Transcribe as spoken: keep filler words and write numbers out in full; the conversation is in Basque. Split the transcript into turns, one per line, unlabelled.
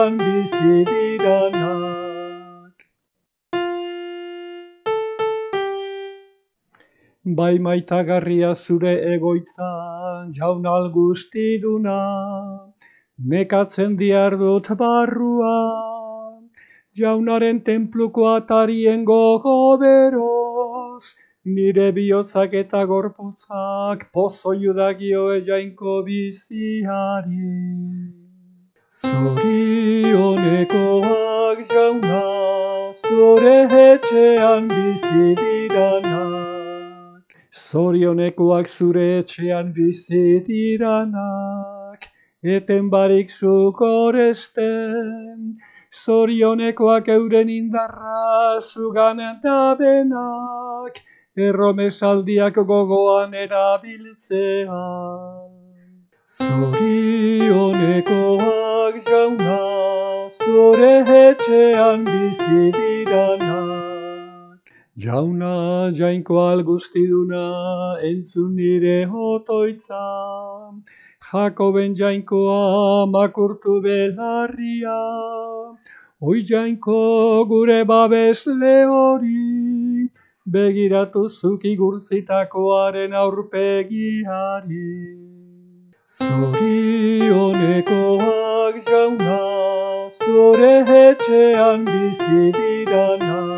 etxean bizi diranak. Bai maitagarria zure egoitza, jaun algustiduna, nekatzen diardut barrua, jaunaren tenpluko atarien gogo beroz, nire bihotzak eta gorputzak pozo judagio jainko biziari. Zorionekoak jauna, zure etxean bizi diranak. Zorionekoak zure etxean bizi diranak, eten barik zuk oresten. Zorionekoak euren indarra zugan eta denak, erromesaldiak gogoan erabiltzean. Zorionekoak jauna, zure etxean bizi diranak. Jauna jainko algustiduna, entzun nire otoitza, Jakoben jainkoa makurtu belarria, oi jainko gure babesle hori, begiratu zuk igurtzitakoaren aurpegiari. Zorionekoak jauna, zure etxean bizi diranak.